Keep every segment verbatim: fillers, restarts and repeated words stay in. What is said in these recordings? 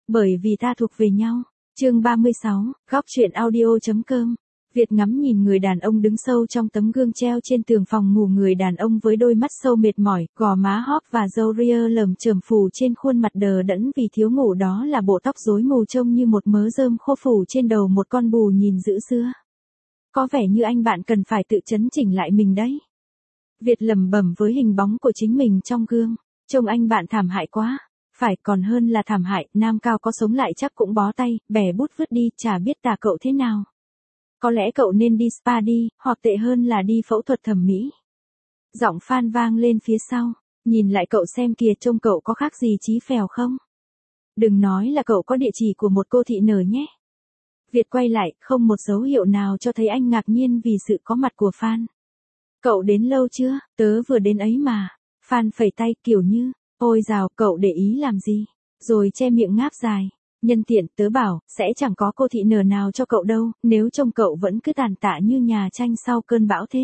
Bởi vì ta thuộc về nhau. Chương ba mươi sáu, góc truyện audio.com. Việt ngắm nhìn người đàn ông đứng sâu trong tấm gương treo trên tường phòng ngủ, người đàn ông với đôi mắt sâu mệt mỏi, gò má hóp và râu ria lởm chởm phủ trên khuôn mặt đờ đẫn vì thiếu ngủ, đó là bộ tóc rối mù trông như một mớ rơm khô phủ trên đầu một con bù nhìn dữ xưa. Có vẻ như anh bạn cần phải tự chấn chỉnh lại mình đấy. Việt lẩm bẩm với hình bóng của chính mình trong gương, trông anh bạn thảm hại quá. Phải, còn hơn là thảm hại, nam cao có sống lại chắc cũng bó tay, bẻ bút vứt đi, chả biết tả cậu thế nào. Có lẽ cậu nên đi spa đi, hoặc tệ hơn là đi phẫu thuật thẩm mỹ. Giọng Phan vang lên phía sau, nhìn lại cậu xem kìa, trông cậu có khác gì Chí Phèo không? Đừng nói là cậu có địa chỉ của một cô thị nở nhé. Việt quay lại, không một dấu hiệu nào cho thấy anh ngạc nhiên vì sự có mặt của Phan. Cậu đến lâu chưa? Tớ vừa đến ấy mà. Phan phẩy tay kiểu như, ôi dào, cậu để ý làm gì? Rồi che miệng ngáp dài. Nhân tiện, tớ bảo, sẽ chẳng có cô thị nở nào cho cậu đâu, nếu trông cậu vẫn cứ tàn tạ như nhà tranh sau cơn bão thế.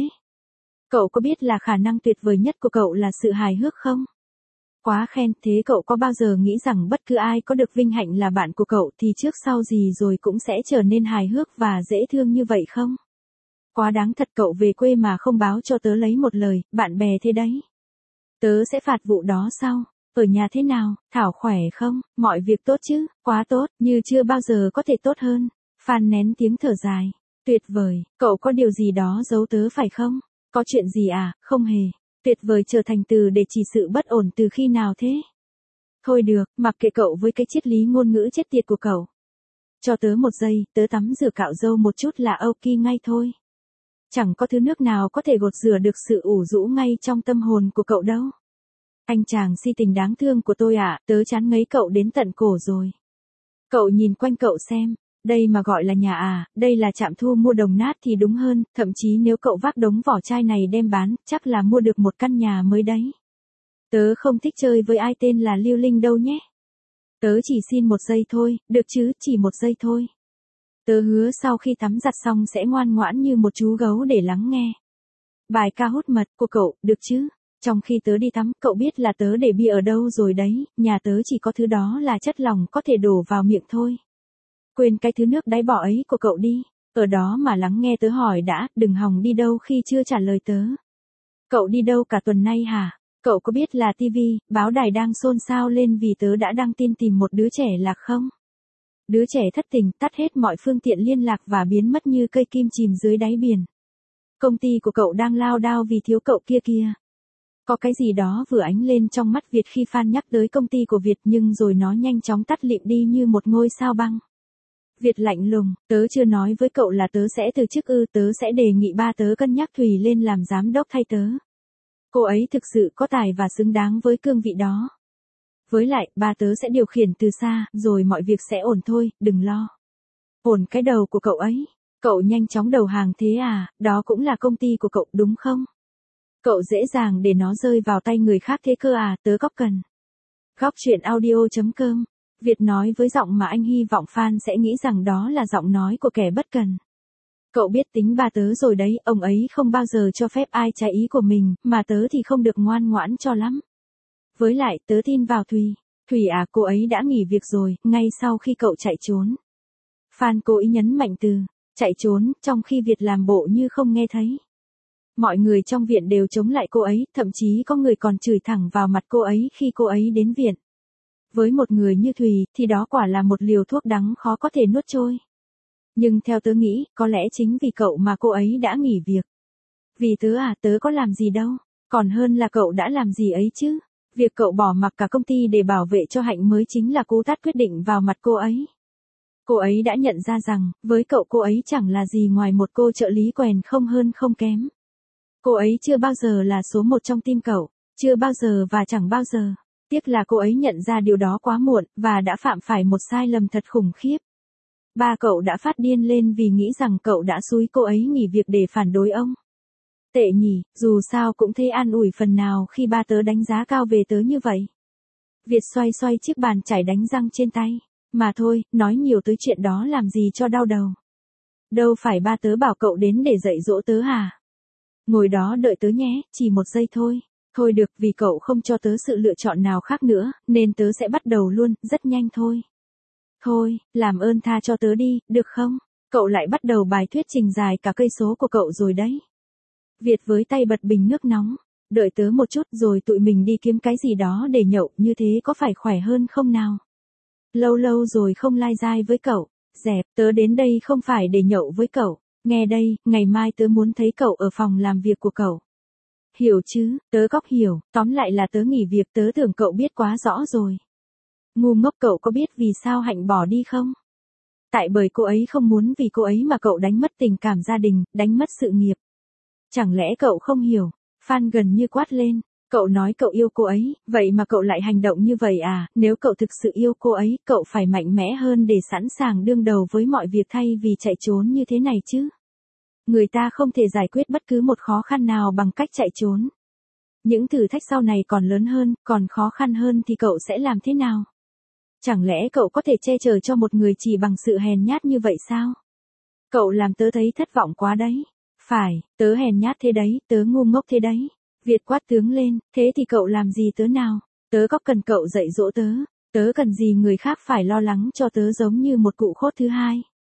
Cậu có biết là khả năng tuyệt vời nhất của cậu là sự hài hước không? Quá khen, thế cậu có bao giờ nghĩ rằng bất cứ ai có được vinh hạnh là bạn của cậu thì trước sau gì rồi cũng sẽ trở nên hài hước và dễ thương như vậy không? Quá đáng thật, cậu về quê mà không báo cho tớ lấy một lời, bạn bè thế đấy. Tớ sẽ phạt vụ đó sau. Ở nhà thế nào, Thảo khỏe không, mọi việc tốt chứ, quá tốt, như chưa bao giờ có thể tốt hơn. Phan nén tiếng thở dài, tuyệt vời, cậu có điều gì đó giấu tớ phải không? Có chuyện gì à, không hề, tuyệt vời trở thành từ để chỉ sự bất ổn từ khi nào thế? Thôi được, mặc kệ cậu với cái triết lý ngôn ngữ chết tiệt của cậu. Cho tớ một giây, tớ tắm rửa cạo râu một chút là ok ngay thôi. Chẳng có thứ nước nào có thể gột rửa được sự ủ rũ ngay trong tâm hồn của cậu đâu. Anh chàng si tình đáng thương của tôi ạ, à, tớ chán ngấy cậu đến tận cổ rồi. Cậu nhìn quanh cậu xem, đây mà gọi là nhà à, đây là trạm thu mua đồng nát thì đúng hơn, thậm chí nếu cậu vác đống vỏ chai này đem bán, chắc là mua được một căn nhà mới đấy. Tớ không thích chơi với ai tên là Lưu Linh đâu nhé. Tớ chỉ xin một giây thôi, được chứ, chỉ một giây thôi. Tớ hứa sau khi tắm giặt xong sẽ ngoan ngoãn như một chú gấu để lắng nghe bài ca hút mật của cậu, được chứ? Trong khi tớ đi tắm, cậu biết là tớ để bia ở đâu rồi đấy, nhà tớ chỉ có thứ đó là chất lỏng có thể đổ vào miệng thôi. Quên cái thứ nước đáy bọ ấy của cậu đi, ở đó mà lắng nghe tớ hỏi đã, đừng hòng đi đâu khi chưa trả lời tớ. Cậu đi đâu cả tuần nay hả? Cậu có biết là tivi, báo đài đang xôn xao lên vì tớ đã đăng tin tìm một đứa trẻ lạc không? Đứa trẻ thất tình, tắt hết mọi phương tiện liên lạc và biến mất như cây kim chìm dưới đáy biển. Công ty của cậu đang lao đao vì thiếu cậu kia kia. Có cái gì đó vừa ánh lên trong mắt Việt khi Phan nhắc tới công ty của Việt, nhưng rồi nó nhanh chóng tắt lịm đi như một ngôi sao băng. Việt lạnh lùng, tớ chưa nói với cậu là tớ sẽ từ chức ư, tớ sẽ đề nghị ba tớ cân nhắc Thùy lên làm giám đốc thay tớ. Cô ấy thực sự có tài và xứng đáng với cương vị đó. Với lại, ba tớ sẽ điều khiển từ xa, rồi mọi việc sẽ ổn thôi, đừng lo. Ổn cái đầu của cậu ấy. Cậu nhanh chóng đầu hàng thế à, đó cũng là công ty của cậu đúng không? Cậu dễ dàng để nó rơi vào tay người khác thế cơ à, tớ góp cần. Góc truyện audio.com. Việt nói với giọng mà anh hy vọng Phan sẽ nghĩ rằng đó là giọng nói của kẻ bất cần. Cậu biết tính ba tớ rồi đấy, ông ấy không bao giờ cho phép ai trái ý của mình, mà tớ thì không được ngoan ngoãn cho lắm. Với lại, tớ tin vào Thùy. Thùy à, cô ấy đã nghỉ việc rồi, ngay sau khi cậu chạy trốn. Phan cố ý nhấn mạnh từ chạy trốn, trong khi Việt làm bộ như không nghe thấy. Mọi người trong viện đều chống lại cô ấy, thậm chí có người còn chửi thẳng vào mặt cô ấy khi cô ấy đến viện. Với một người như Thùy, thì đó quả là một liều thuốc đắng khó có thể nuốt trôi. Nhưng theo tớ nghĩ, có lẽ chính vì cậu mà cô ấy đã nghỉ việc. Vì tớ à, tớ có làm gì đâu, còn hơn là cậu đã làm gì ấy chứ. Việc cậu bỏ mặc cả công ty để bảo vệ cho Hạnh mới chính là cú tát quyết định vào mặt cô ấy. Cô ấy đã nhận ra rằng, với cậu cô ấy chẳng là gì ngoài một cô trợ lý quèn không hơn không kém. Cô ấy chưa bao giờ là số một trong tim cậu, chưa bao giờ và chẳng bao giờ. Tiếc là cô ấy nhận ra điều đó quá muộn, và đã phạm phải một sai lầm thật khủng khiếp. Ba cậu đã phát điên lên vì nghĩ rằng cậu đã xúi cô ấy nghỉ việc để phản đối ông. Tệ nhỉ, dù sao cũng thấy an ủi phần nào khi ba tớ đánh giá cao về tớ như vậy. Việt xoay xoay chiếc bàn chải đánh răng trên tay. Mà thôi, nói nhiều tới chuyện đó làm gì cho đau đầu. Đâu phải ba tớ bảo cậu đến để dạy dỗ tớ hả? Ngồi đó đợi tớ nhé, chỉ một giây thôi. Thôi được, vì cậu không cho tớ sự lựa chọn nào khác nữa, nên tớ sẽ bắt đầu luôn, rất nhanh thôi. Thôi, làm ơn tha cho tớ đi, được không? Cậu lại bắt đầu bài thuyết trình dài cả cây số của cậu rồi đấy. Việt với tay bật bình nước nóng. Đợi tớ một chút rồi tụi mình đi kiếm cái gì đó để nhậu, như thế có phải khỏe hơn không nào? Lâu lâu rồi không lai dai với cậu. Dẹp, tớ đến đây không phải để nhậu với cậu. Nghe đây, ngày mai tớ muốn thấy cậu ở phòng làm việc của cậu. Hiểu chứ, tớ cóc hiểu, tóm lại là tớ nghỉ việc, tớ tưởng cậu biết quá rõ rồi. Ngu ngốc, cậu có biết vì sao Hạnh bỏ đi không? Tại bởi cô ấy không muốn, vì cô ấy mà cậu đánh mất tình cảm gia đình, đánh mất sự nghiệp. Chẳng lẽ cậu không hiểu? Phan gần như quát lên. Cậu nói cậu yêu cô ấy, vậy mà cậu lại hành động như vậy à? Nếu cậu thực sự yêu cô ấy, cậu phải mạnh mẽ hơn để sẵn sàng đương đầu với mọi việc thay vì chạy trốn như thế này chứ. Người ta không thể giải quyết bất cứ một khó khăn nào bằng cách chạy trốn. Những thử thách sau này còn lớn hơn, còn khó khăn hơn thì cậu sẽ làm thế nào? Chẳng lẽ cậu có thể che chở cho một người chỉ bằng sự hèn nhát như vậy sao? Cậu làm tớ thấy thất vọng quá đấy. Phải, tớ hèn nhát thế đấy, tớ ngu ngốc thế đấy. Việt quát tướng lên, thế thì cậu làm gì tớ nào? Tớ có cần cậu dạy dỗ tớ, tớ cần gì người khác phải lo lắng cho tớ giống như một cụ khốt thứ hai.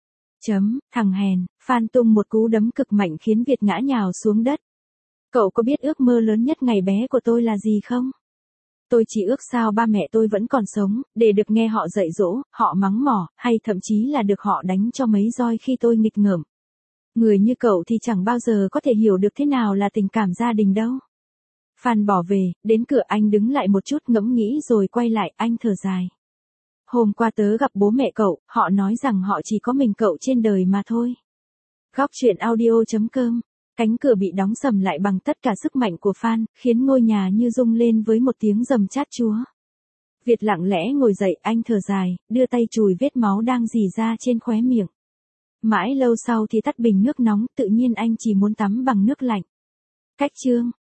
Chấm, thằng hèn. Phan tung một cú đấm cực mạnh khiến Việt ngã nhào xuống đất. Cậu có biết ước mơ lớn nhất ngày bé của tôi là gì không? Tôi chỉ ước sao ba mẹ tôi vẫn còn sống, để được nghe họ dạy dỗ, họ mắng mỏ, hay thậm chí là được họ đánh cho mấy roi khi tôi nghịch ngợm. Người như cậu thì chẳng bao giờ có thể hiểu được thế nào là tình cảm gia đình đâu. Phan bỏ về, đến cửa anh đứng lại một chút ngẫm nghĩ rồi quay lại, anh thở dài. Hôm qua tớ gặp bố mẹ cậu, họ nói rằng họ chỉ có mình cậu trên đời mà thôi. Góc truyện audio chấm com. Cánh cửa bị đóng sầm lại bằng tất cả sức mạnh của Phan, khiến ngôi nhà như rung lên với một tiếng rầm chát chúa. Việt lặng lẽ ngồi dậy, anh thở dài, đưa tay chùi vết máu đang rỉ ra trên khóe miệng. Mãi lâu sau thì tắt bình nước nóng, tự nhiên anh chỉ muốn tắm bằng nước lạnh. Cách chương.